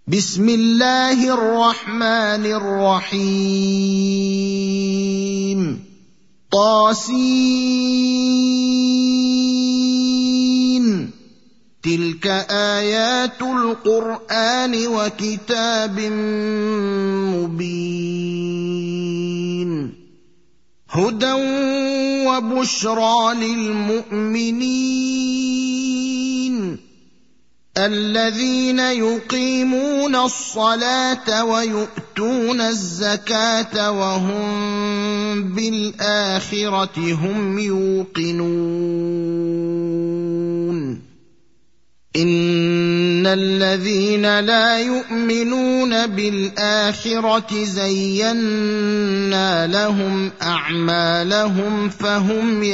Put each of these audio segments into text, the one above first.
بسم الله الرحمن الرحيم طاسين تلك آيات القرآن وكتاب مبين هدى وبشرى للمؤمنين الذين يقيمون الصلاة ويؤتون الزكاة وهم بالآخرة هم يوقنون إن الذين لا يؤمنون بالآخرة زينا لهم أعمالهم فهم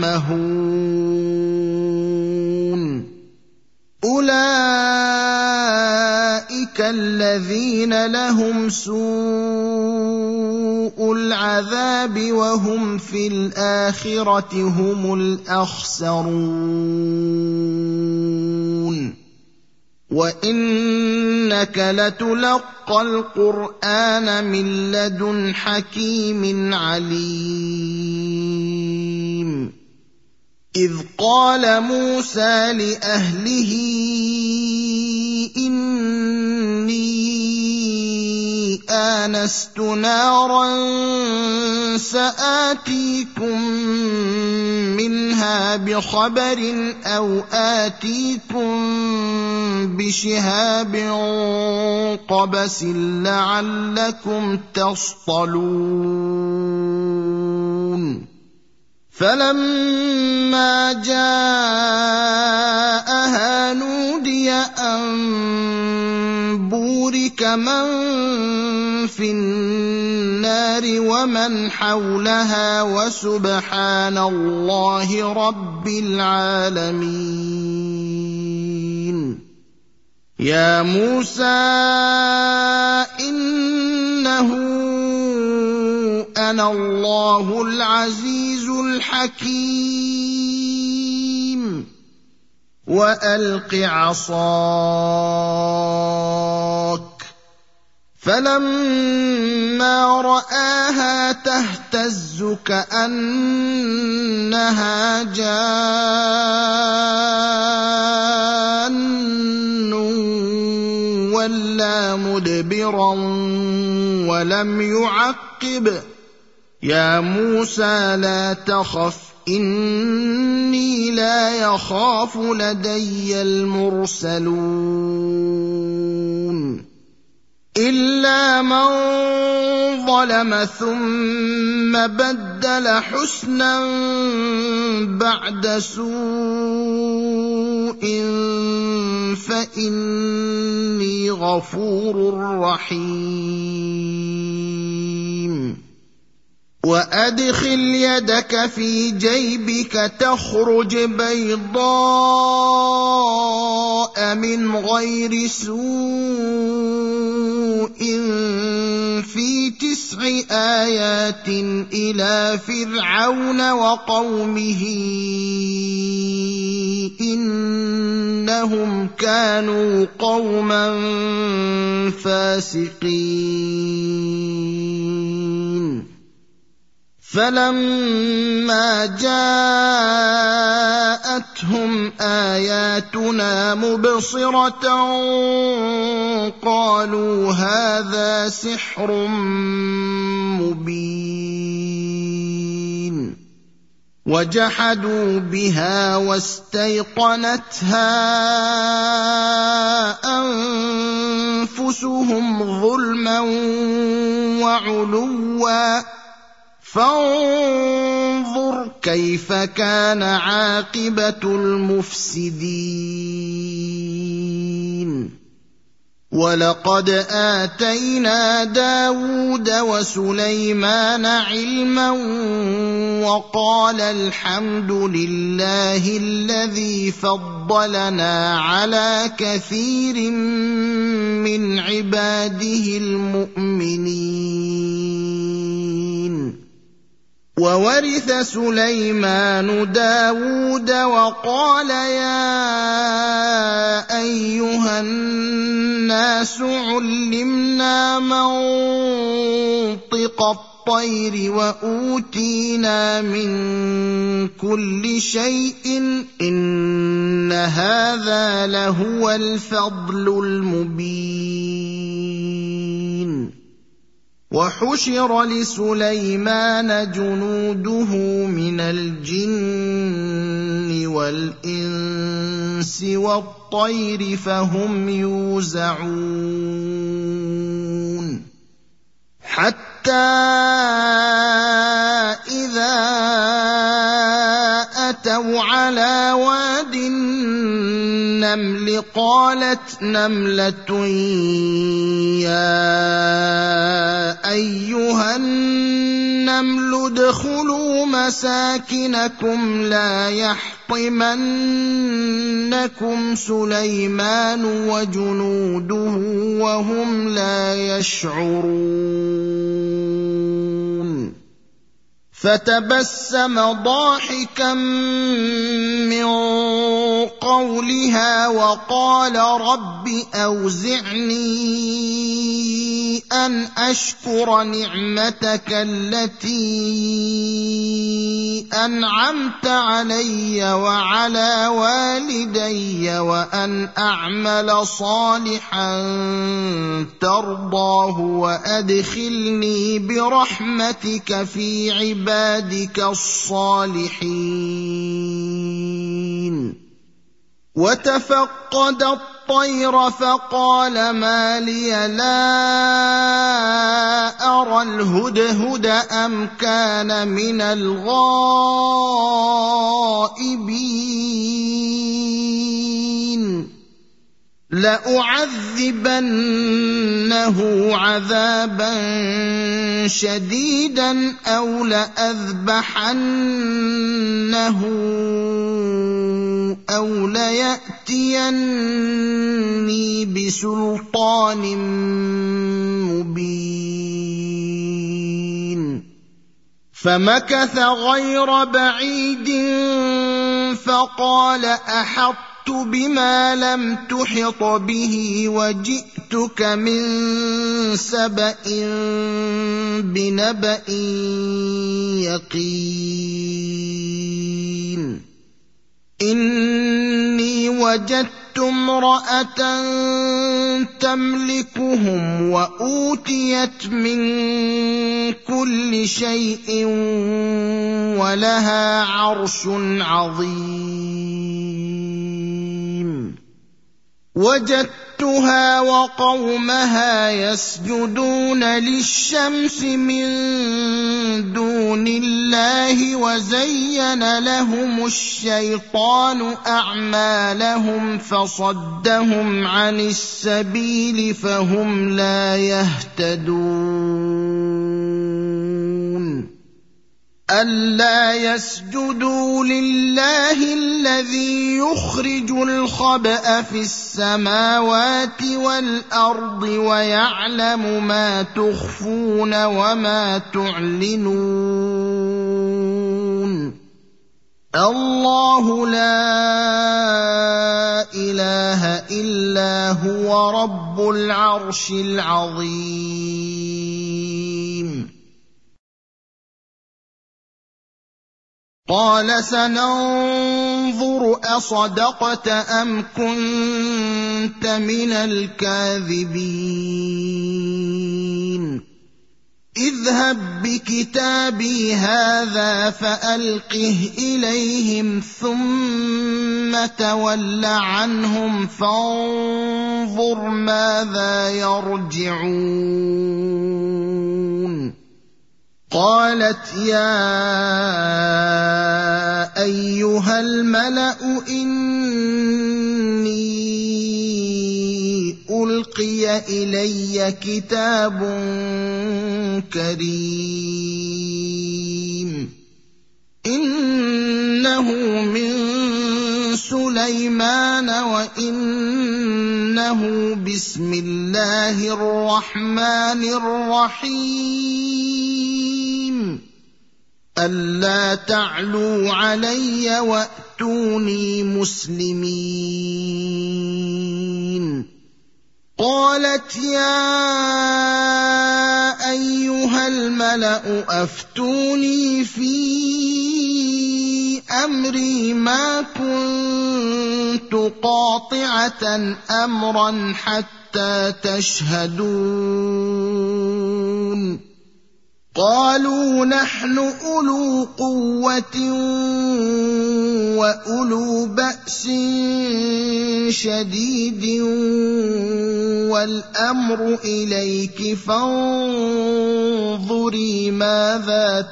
يعمهون أولئك الذين لهم سوء العذاب وهم في الآخرة هم الأخسرون وإنك لتلقى القرآن من لدن حكيم عليم إذ قال موسى لأهله إني آنست نارا سآتيكم منها بخبر أو آتيكم بشهاب قبس لعلكم تصطلون فلما جاءها نودي أن بورك من في النار ومن حولها وسبحان الله رب العالمين يا موسى إنه أنا الله العزيز الحكيم وألق عصاك فلما رآها تهتز كأنها جان ولا مدبرا ولم يعقب يا موسى لا تخف إني لا يخاف لدي المرسلون إلا من ظلم ثم بدل حسنا بعد سوء فإني غفور رحيم وأدخل يدك في جيبك تخرج بيضاء من غير سوء في 9 آيات إلى فرعون وقومه إنهم كانوا قوما فاسقين فلما جاءتهم آياتنا مبصرة قالوا هذا سحر مبين وجحدوا بها واستيقنتها أنفسهم ظلما وعلوا فانظر كيف كان عاقبة المفسدين ولقد آتينا داود وسليمان علما وقال الحمد لله الذي فضلنا على كثير من عباده المؤمنين وورث سليمان داود وقال يا أيها الناس الناس عُلِّمْنَا مَنطِقَ الطَّيْرِ وَأُوتِينَا مِن كُلِّ شَيْءٍ إِنَّ هَٰذَا لَهُوَ الْفَضْلُ الْمُبِينُ وَحُشِرَ لِسُلَيْمَانَ جُنُودُهُ مِنَ الْجِنِّ وَالْإِنسِ وَالطَّيْرِ فَهُمْ يُوزَعُونَ حَتَّىٰ إِذَا أَتَوْا عَلَىٰ وَادِ النَّمْلِ قَالَتْ نَمْلَةٌ يَا أَيُّهَا النَّمْلُ ادْخُلُوا مَسَاكِنَكُمْ لَا يَحْطِمَنَّكُمْ سُلَيْمَانُ وَجُنُودُهُ وَهُمْ لَا يَشْعُرُونَ فَتَبَسَّمَ ضَاحِكًا مِّن قَوْلِهَا وَقَالَ رَبِّ أَوْزِعْنِي أَنْ أَشْكُرَ نِعْمَتَكَ الَّتِي أَنْعَمْتَ عَلَيَّ وَعَلَىٰ وَالِدَيَّ وَأَنْ أَعْمَلَ صَالِحًا تَرْضَاهُ وَأَدْخِلْنِي بِرَحْمَتِكَ فِي عِبَادِكَ الصَّالِحِينَ وَتَفَقَّدَ الطَّيْرَ فَقَالَ مَا لِيَ لَا أَرَى الْهُدْهُدَ أَمْ كَانَ مِنَ الْغَائِبِينَ لَأُعَذِّبَنَّهُ عَذَابًا شَدِيدًا أَوْ لَأَذْبَحَنَّهُ أَوْ لَيَأْتِيَنِّي بِسُلْطَانٍ مُّبِينٍ فَمَكَثَ غَيْرَ بَعِيدٍ فَقَالَ أَحَطتُ بِمَا لَمْ تُحِطْ بِهِ وَجِئْتُكَ مِن سَبَإٍ بِنَبَإٍ يَقِينٍ إِنِّي وَجَدتُّ امْرَأَةً تَمْلِكُهُمْ وَأُوتِيَتْ مِن كُلِّ شَيْءٍ وَلَهَا عَرْشٌ عَظِيمٌ وَجَدتُّهَا وَقَوْمَهَا يَسْجُدُونَ لِلشَّمْسِ مِن دُونِ اللَّهِ وَزَيَّنَ لَهُمُ الشَّيْطَانُ أَعْمَالَهُمْ فَصَدَّهُمْ عَنِ السَّبِيلِ فَهُمْ لَا يَهْتَدُونَ أَلَّا يَسْجُدُوا لِلَّهِ الَّذِي يُخْرِجُ الْخَبْءَ فِي السَّمَاوَاتِ وَالْأَرْضِ وَيَعْلَمُ مَا تُخْفُونَ وَمَا تُعْلِنُونَ اللَّهُ لَا إِلَٰهَ إِلَّا هُوَ رَبُّ الْعَرْشِ الْعَظِيمِ قَالَ سَنَنظُرُ أَصَدَقْتَ أَمْ كُنتَ مِنَ الْكَاذِبِينَ اذْهَب بِّكِتَابِي هَٰذَا فَأَلْقِهْ إِلَيْهِمْ ثُمَّ تَوَلَّ عَنْهُمْ فَانظُرْ مَاذَا يَرْجِعُونَ قَالَتْ يَا أَيُّهَا الْمَلَأُ إِنِّي أُلْقِيَ إِلَيَّ كِتَابٌ كَرِيمٌ إِنَّهُ مِن سُلَيْمَانَ وَإِنَّهُ بِسْمِ اللَّهِ الرَّحْمَٰنِ الرَّحِيمِ أَلَّا تَعْلُوا عَلَيَّ وَأْتُونِي مُسْلِمِينَ قالت يا أيها الملأ أفتوني في أمري ما كنت قاطعة أمرا حتى تشهدون قالوا نحن أولو قوة وأولو بأس شديد والأمر إليك فانظري ماذا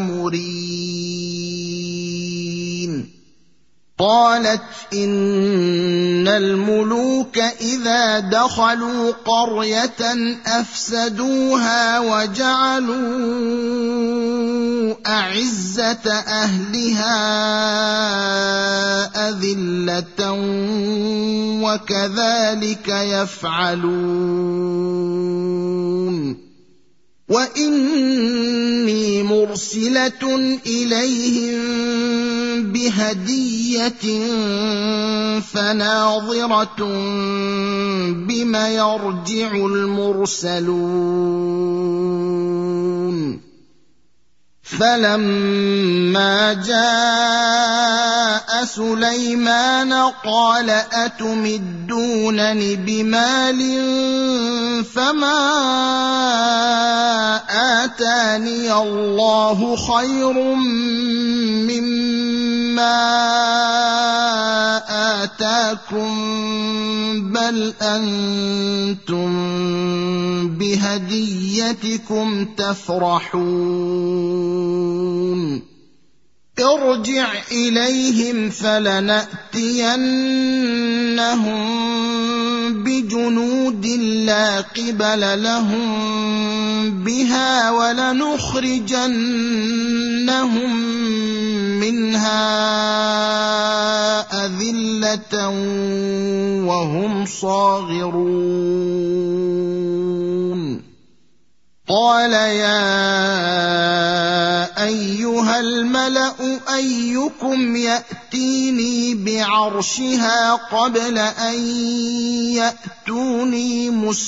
تأمرين قالت إن الملوك إذا دخلوا قرية أفسدوها وجعلوا أعزة أهلها أذلة وكذلك يفعلون وإني مرسلة إليهم بهدية فناظرة بم يرجع المرسلون فلما جاء سليمان قال أتمدونني بمال فما آتاني الله خير مما آتاكم بل أنتم بهديتكم تفرحون ارجع إليهم فلنأتينهم بجنود لا قبل لهم بها ولنخرجنهم منها أذلة وهم صاغرون قال يا أيها الملأ أيكم يأتيني بعرشها قبل أن يأتوني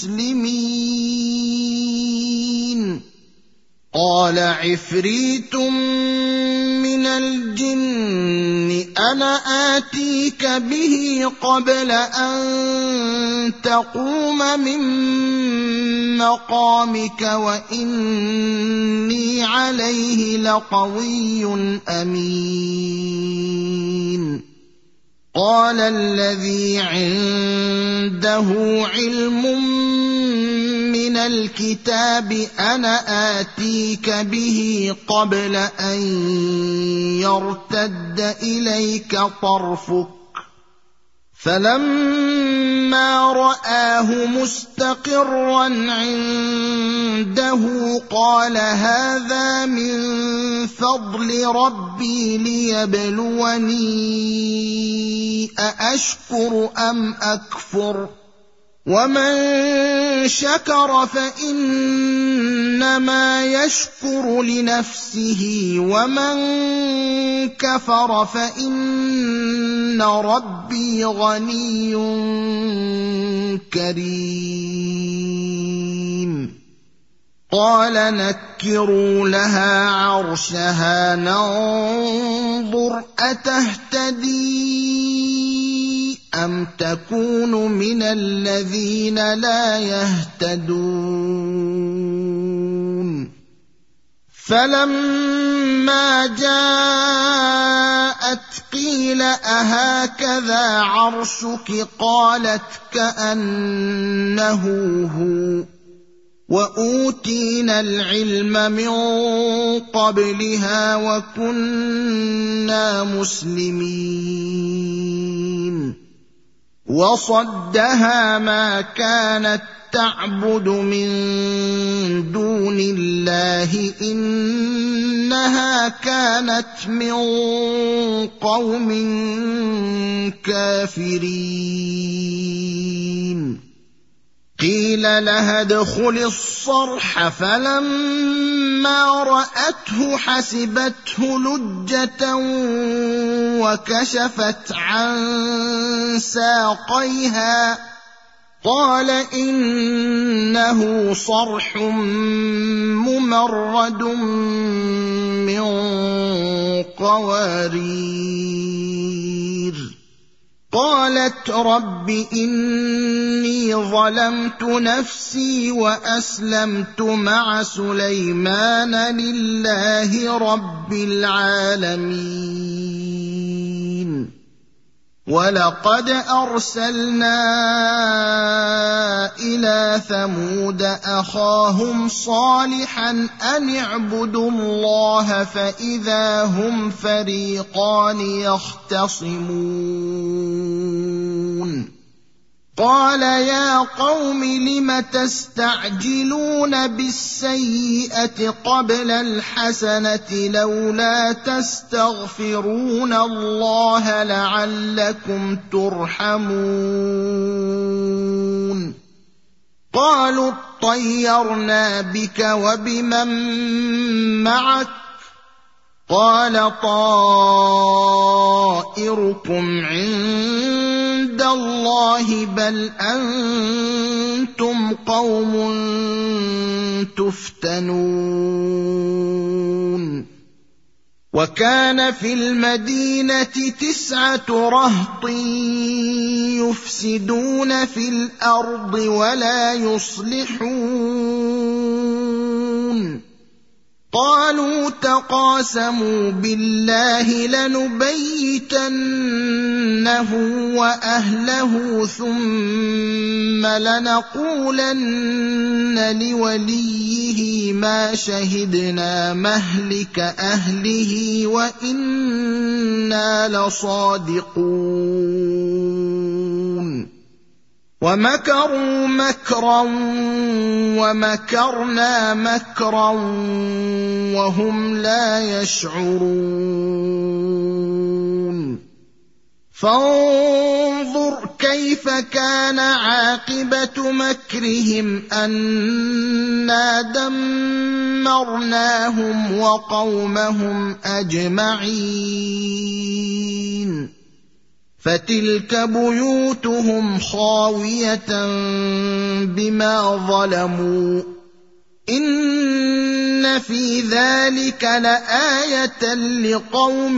مسلمين قال عفريت من الجن أنا آتيك به قبل أن تقوم من مقامك وإني عليه لقوي أمين قال الذي عنده علم من الكتاب أنا آتيك به قبل أن يرتد إليك طرفك فلما رآه مستقرا عنده قال هذا من فضل ربي ليبلوني أأشكر أم أكفر ومن شكر فإنما يشكر لنفسه ومن كفر فإن ربي غني كريم قال نكروا لها عرشها ننظر أتهتدي أم تكون من الذين لا يهتدون فلما جاءت قيل أهكذا عرشك قالت كأنه هو وأوتينا العلم من قبلها وكنا مسلمين وصدها ما كانت تعبد من دون الله إنها كانت من قوم كافرين قيل لها ادخل الصرح فلما رأته حسبته لجة وكشفت عن ساقيها قال إنه صرح ممرد من قوارير. قالت رب إني ظلمت نفسي وأسلمت مع سليمان لله رب العالمين. ولقد أرسلنا إلى ثمود أخاهم صالحا أن اعبدوا الله فإذا هم فريقان يختصمون. قال يا قوم لم تستعجلون بالسيئة قبل الحسنة لولا تستغفرون الله لعلكم ترحمون. قالوا اطيرنا بك وبمن معك قال طائركم عند الله بل أنتم قوم تفتنون. وكان في المدينة 9 رهط يفسدون في الأرض ولا يصلحون. قالوا تقاسموا بالله لنبيتنه وأهله ثم لنقولن لوليه ما شهدنا مهلك أهله وإنا لصادقون. ومكروا مكرا ومكرنا مكرا وهم لا يشعرون. فانظر كيف كان عاقبة مكرهم أنا دمرناهم وقومهم أجمعين. فتلك بيوتهم خاوية بما ظلموا إن في ذلك لآية لقوم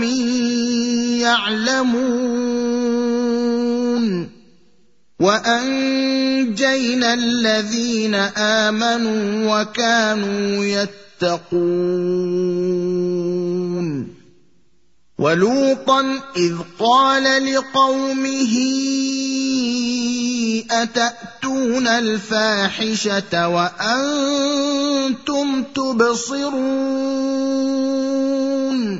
يعلمون. وأنجينا الذين آمنوا وكانوا يتقون. ولوطا إذ قال لقومه أتأتون الفاحشة وأنتم تبصرون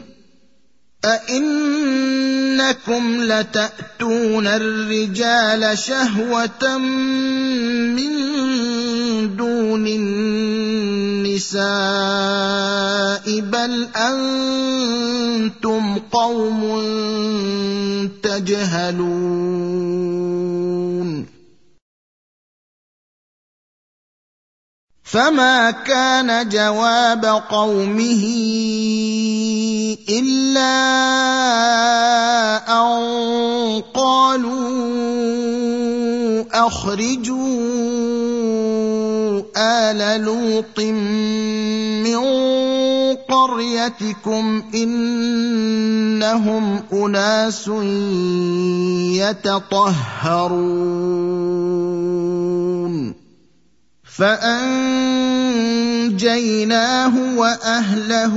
أئنكم لتأتون الرجال شهوة من دون النساء بل أنتم قوم تجهلون. فما كان جواب قومه إلا أن قالوا أخرجوا آل لوط من قريتكم إنهم أناس يتطهرون. فأنجيناه وأهله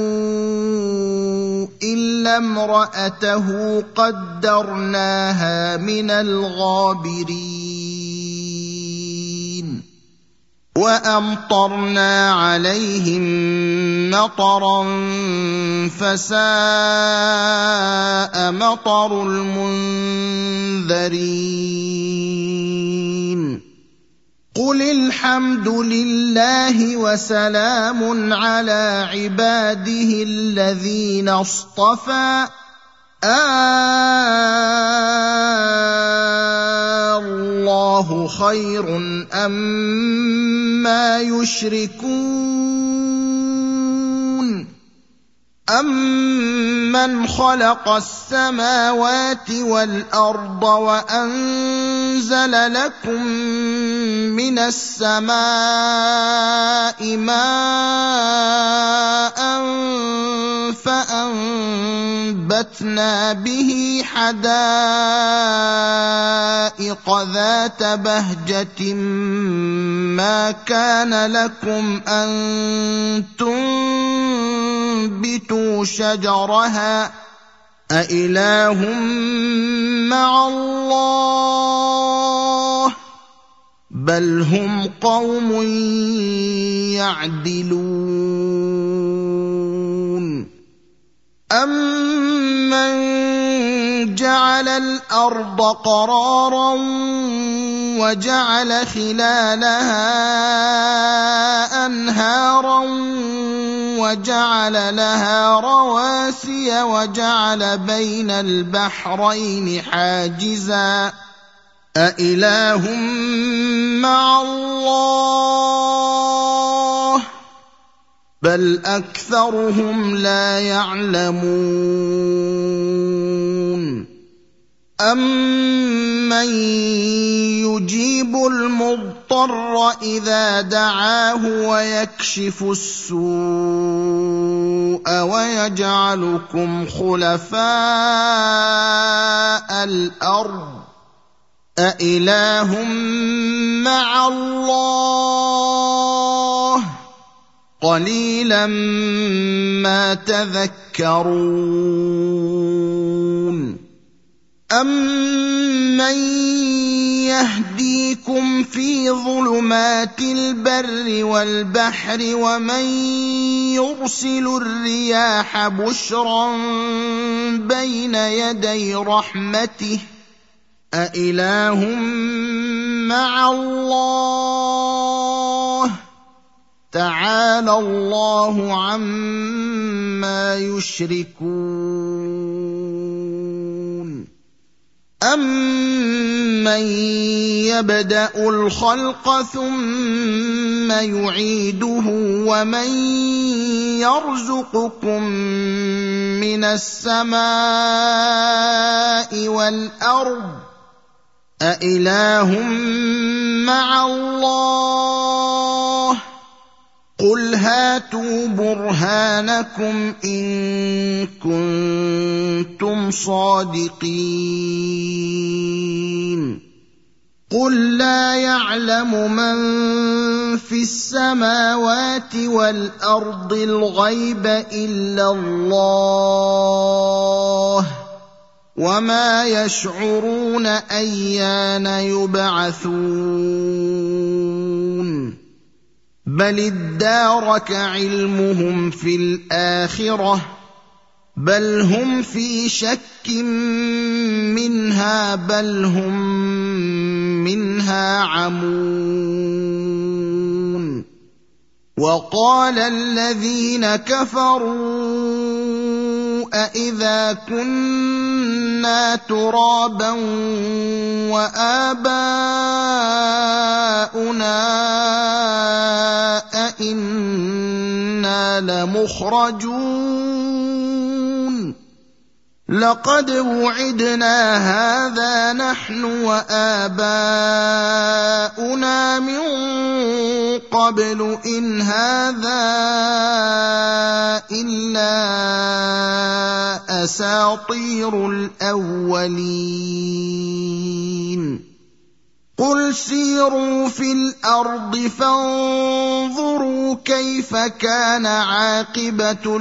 إلا امرأته قدرناها من الغابرين. وأمطرنا عليهم مطرا فساء مطر المنذرين. قل الحمد لله وسلام على عباده الذين اصطفى الله خير أما يشركون أَمَّنْ خَلَقَ السَّمَاوَاتِ وَالْأَرْضَ وَأَنزَلَ لَكُم مِّنَ السَّمَاءِ مَاءً فَأَنبَتْنَا بِهِ حَدَائِقَ ذَاتَ بَهْجَةٍ مَّا كَانَ لَكُمْ أَن تُنبِتُوا شَجَرَهَا أَإِلَٰهٌ مَّعَ اللَّهِ بَلْ هُمْ قَوْمٌ يَعْدِلُونَ أَمَّن جَعَلَ الْأَرْضَ قَرَارًا وَجَعَلَ خِلَالَهَا أَنْهَارًا وَجَعَلَ لَهَا رَوَاسِيَ وَجَعَلَ بَيْنَ الْبَحْرَيْنِ حَاجِزًا أَإِلَٰهٌ مَّعَ اللَّهِ بَلْ أَكْثَرُهُمْ لَا يَعْلَمُونَ أَمَّن يُجِيبُ الْمُضْطَرَّ إِذَا دَعَاهُ وَيَكْشِفُ السُّوءَ وَيَجْعَلُكُمْ خُلَفَاءَ الْأَرْضِ أَإِلَٰهٌ مَّعَ اللَّهِ قَلِيلًا مَّا تَذَكَّرُونَ أَمَّن يَهْدِيكُمْ فِي ظُلُمَاتِ الْبَرِّ وَالْبَحْرِ وَمَن يُرْسِلُ الرِّيَاحَ بُشْرًا بَيْنَ يَدَيْ رَحْمَتِهِ أَإِلَٰهٌ مَّعَ اللَّهِ تَعَالَى اللَّهُ عَمَّا يُشْرِكُونَ أَمَّن يَبْدَأُ الْخَلْقَ ثُمَّ يُعِيدُهُ وَمَن يَرْزُقُكُم مِّنَ السَّمَاءِ وَالْأَرْضِ أَإِلَٰهٌ مَّعَ اللَّهِ قُلْ هَاتُوا بُرْهَانَكُمْ إِن كُنتُمْ صَادِقِينَ قُل لَّا يَعْلَمُ مَن فِي السَّمَاوَاتِ وَالْأَرْضِ الْغَيْبَ إِلَّا اللَّهُ وَمَا يَشْعُرُونَ أَيَّانَ يُبْعَثُونَ بَلِ ادَّارَكَ عِلْمُهُمْ فِي الْآخِرَةِ بَلْ هُمْ فِي شَكٍّ مِّنْهَا بَلْ هُمْ مِنْهَا عَمُونَ وَقَالَ الَّذِينَ كَفَرُوا أَإِذَا كُنَّا تُرَابًا وَآبَاؤُنَا أَإِنَّا لَمُخْرَجُونَ لَقَدْ وُعِدْنَا هَٰذَا نَحْنُ وَآبَاؤُنَا مِن قَبْلُ إِنْ هَٰذَا إِلَّا أَسَاطِيرُ الْأَوَّلِينَ قُلْ سِيرُوا فِي الْأَرْضِ فَانظُرُوا كَيْفَ كَانَ عَاقِبَةُ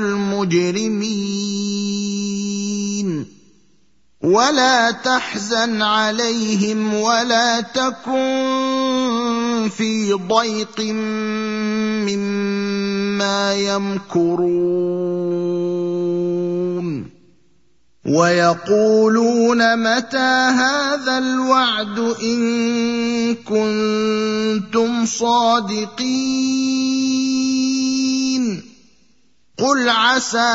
الْمُجْرِمِينَ وَلَا تَحْزَنْ عَلَيْهِمْ وَلَا تَكُن فِي ضَيْقٍ مِّمَّا يَمْكُرُونَ وَيَقُولُونَ مَتَىٰ هَٰذَا الْوَعْدُ إِن كُنتُمْ صَادِقِينَ قُلْ عَسَىٰ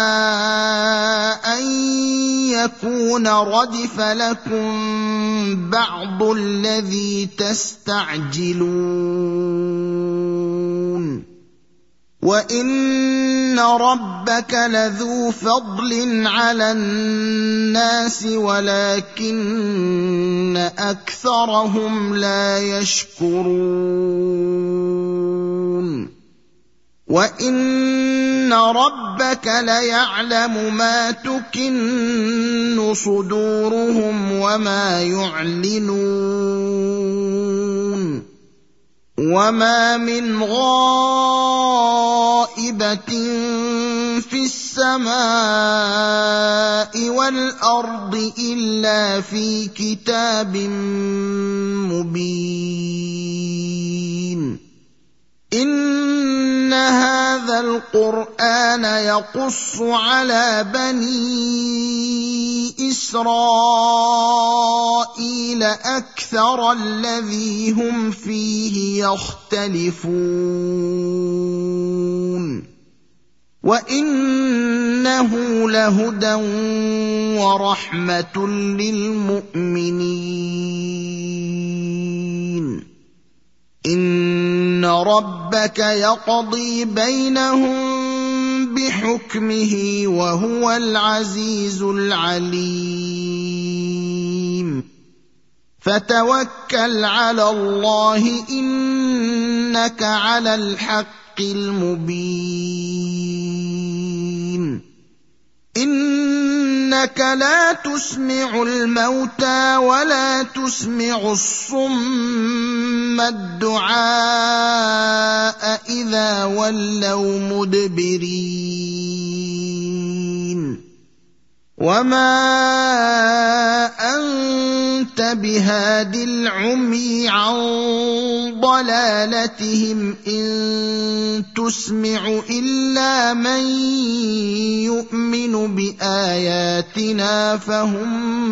أَن يَكُونَ رَدِفَ لَكُم بَعْضُ الَّذِي تَسْتَعْجِلُونَ وَإِنَّ رَبَّكَ لَذُو فَضْلٍ عَلَى النَّاسِ وَلَكِنَّ أَكْثَرَهُمْ لَا يَشْكُرُونَ وَإِنَّ رَبَّكَ لَيَعْلَمُ مَا تُكِنُّ صُدُورُهُمْ وَمَا يُعْلِنُونَ وَمَا مِنْ غَائِبَةٍ فِي السَّمَاءِ وَالْأَرْضِ إِلَّا فِي كِتَابٍ مُبِينٍ إِنَّ هَذَا الْقُرْآنَ يَقُصُّ عَلَى بَنِي إِسْرَائِيلَ أَكْثَرَ الَّذِي هُمْ فِيهِ يَخْتَلِفُونَ وَإِنَّهُ لَهُدًى وَرَحْمَةٌ لِّلْمُؤْمِنِينَ إِنَّ رَبَّكَ يَقْضِي بَيْنَهُم بِحُكْمِهِ وَهُوَ الْعَزِيزُ الْعَلِيمُ فَتَوَكَّلْ عَلَى اللَّهِ إِنَّكَ عَلَى الْحَقِّ الْمُبِينِ إِنَّكَ لَا تُسْمِعُ الْمَوْتَىٰ وَلَا تُسْمِعُ الصُّمَّ الدُّعَاءَ إِذَا وَلَّوْا مُدْبِرِينَ وَمَا أَنتَ بِهَادِ الْعُمْيِ عَن ضَلَالَتِهِمْ إِن تُسْمِعُ إِلَّا مَن يُؤْمِنُ بِآيَاتِنَا فَهُم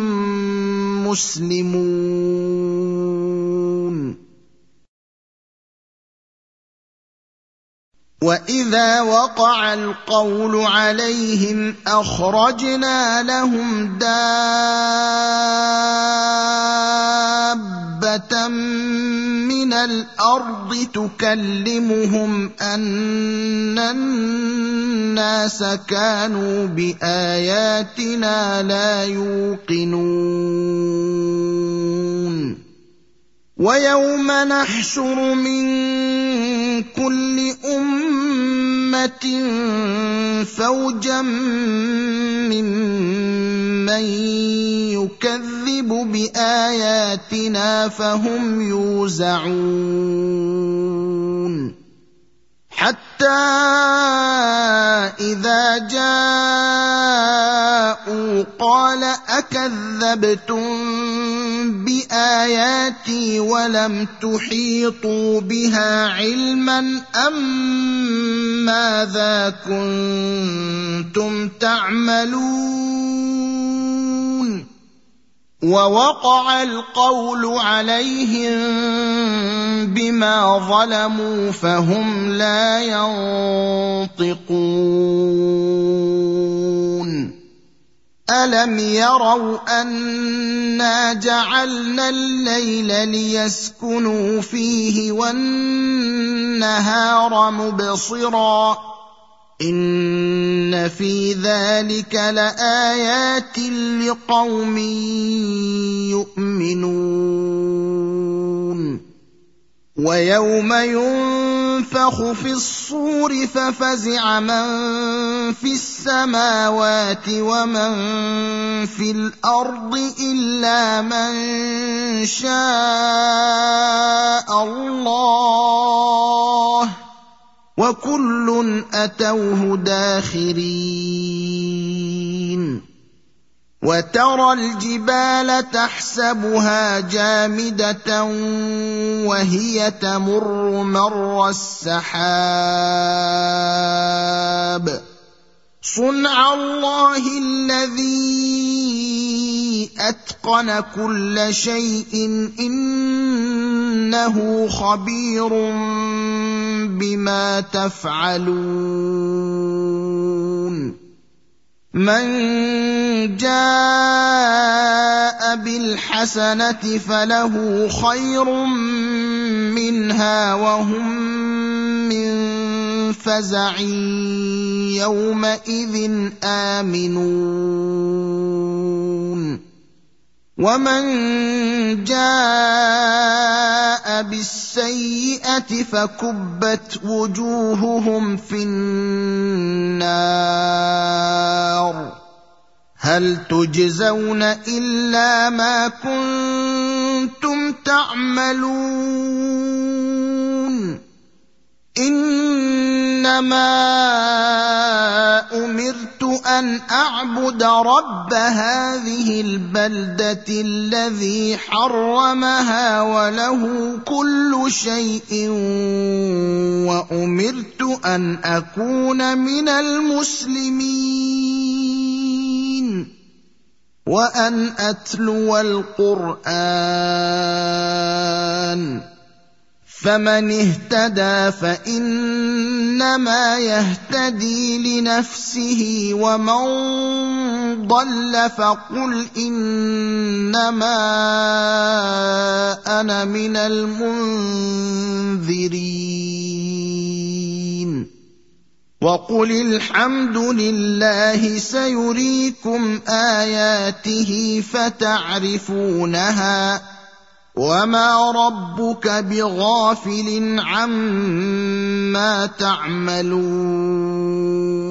مُّسْلِمُونَ وَإِذَا وَقَعَ الْقَوْلُ عَلَيْهِمْ أَخْرَجْنَا لَهُمْ دَابَّةً مِّنَ الْأَرْضِ تُكَلِّمُهُمْ أَنَّ النَّاسَ كَانُوا بِآيَاتِنَا لَا يُوقِنُونَ وَيَوْمَ نَحْشُرُ مِن كُلِّ أُمَّةٍ فَوْجًا مِّمَّن يُكَذِّبُ بِآيَاتِنَا فَهُمْ يُوزَعُونَ حَتَّى إِذَا جَاءُوا قَالَ أَكَذَّبْتُم بِآيَاتِي وَلَمْ تُحِيطُوا بِهَا عِلْمًا ماذا كُنتُمْ تَعْمَلُونَ وَوَقَعَ الْقَوْلُ عَلَيْهِم بِمَا ظَلَمُوا فَهُمْ لَا يَنطِقُونَ أَلَمْ يَرَوْا أَنَّا جَعَلْنَا اللَّيْلَ لِيَسْكُنُوا فِيهِ وَالنَّهَارَ مُبْصِرًا إِنَّ فِي ذَلِكَ لَآيَاتٍ لِقَوْمٍ يُؤْمِنُونَ وَيَوْمَ يُنفَخُ فِي الصُّورِ فَفَزِعَ مَن فِي السَّمَاوَاتِ وَمَن فِي الْأَرْضِ إِلَّا مَن شَاءَ اللَّهُ وَكُلٌّ أَتَوْهُ دَاخِرِينَ وَتَرَى الْجِبَالَ تَحْسَبُهَا جَامِدَةً وَهِيَ تَمُرُّ مَرَّ السَّحَابِ صُنْعَ اللَّهِ الَّذِي أَتْقَنَ كُلَّ شَيْءٍ إِنَّهُ خَبِيرٌ بِمَا تَفْعَلُونَ مَن جَاءَ بِالْحَسَنَةِ فَلَهُ خَيْرٌ مِّنْهَا وَهُم مِّن فزع يومئذ آمنون ومن جاء بالسيئة فكبت وجوههم في النار هل تجزون إلا ما كنتم تعملون إنما أمرت أن أعبد رب هذه البلدة الذي حرمها وله كل شيء وأمرت أن أكون من المسلمين وأن أتلو القرآن فمن اهتدى فإنما يهتدي لنفسه ومن ضل فقل إنما أنا من المنذرين وقل الحمد لله سيريكم آياته فتعرفونها وما ربك بغافل عما تعملون